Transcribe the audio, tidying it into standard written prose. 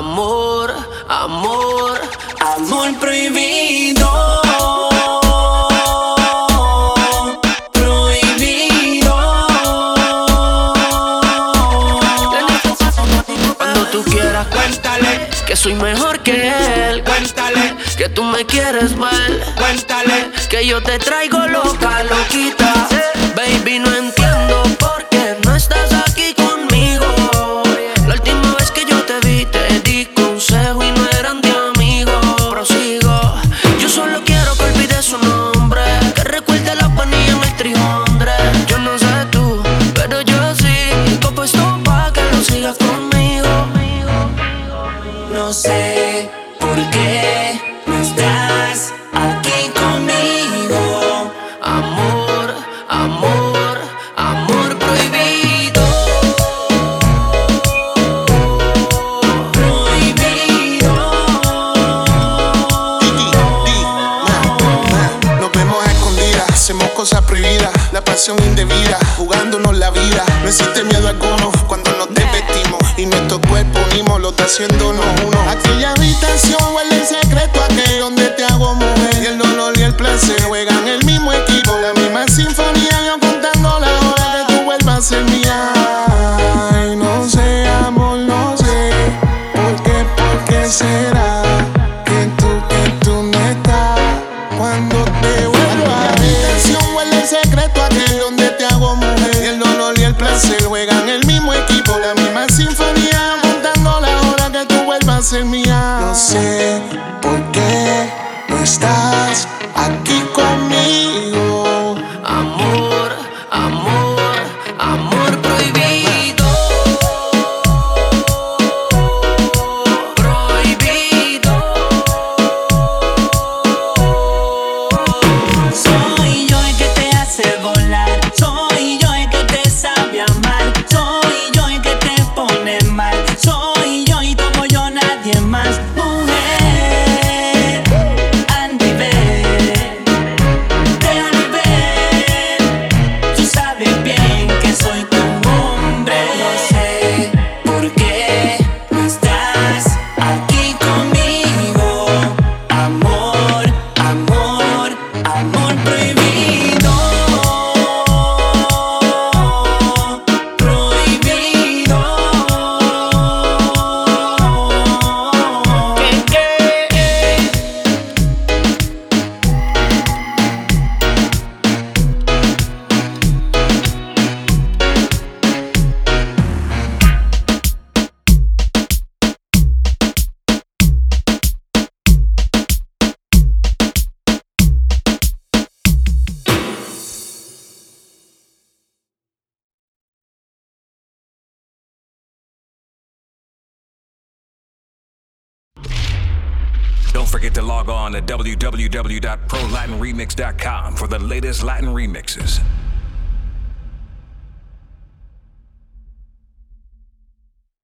Amor, amor, amor prohibido. Prohibido. Cuando tú quieras, Cuéntale que soy mejor que él. Cuéntale Que tú me quieres ver. Cuéntale Que yo te traigo loca, loquita. Baby, no entiendo por qué no estás aquí conmigo. La última vez que yo te vi, te di consejo y no eran de amigos. Prosigo. Yo solo quiero que olvides su nombre, que recuerde la panilla en el trijondre. Yo no sé tú, pero yo sí. Copo esto pa' que lo sigas conmigo. No sé por qué no estás aquí conmigo. Amor, amor, amor prohibido. Prohibido. Nos vemos a escondidas, hacemos cosas prohibidas. La pasión indebida, jugándonos la vida. No existe miedo alguno cuando nos desvestimos y nuestro cuerpo unimos, lo está haciéndonos uno. Aquella habitación huele en secreto, aquel donde te hago mujer. Y el dolor y el placer juegan el mismo equipo, la misma sinfonía. Yo contando la hora que tú vuelvas a ser mía. Ay, no sé, amor, no sé por qué será que tú no estás cuando te vuelvas. La habitación huele en secreto, aquel donde te hago mujer. Y el dolor y el placer juegan el mismo equipo, la misma sinfonía. Contando la hora que tú vuelvas a ser mía. No sé por qué no estás aquí conmigo. Amor, amor, amor prohibido. Prohibido. Soy yo el que te hace volar. Soy yo el que te sabe amar. Soy yo el que te pone mal. Soy yo y como yo nadie más. Mujer, a nivel, de a nivel. Tú sabes bien que soy tu hombre. No sé por qué no estás aquí conmigo. Amor, amor, amor prohibido. Prohibido. Don't forget to log on to www.prolatinremix.com for the latest Latin remixes.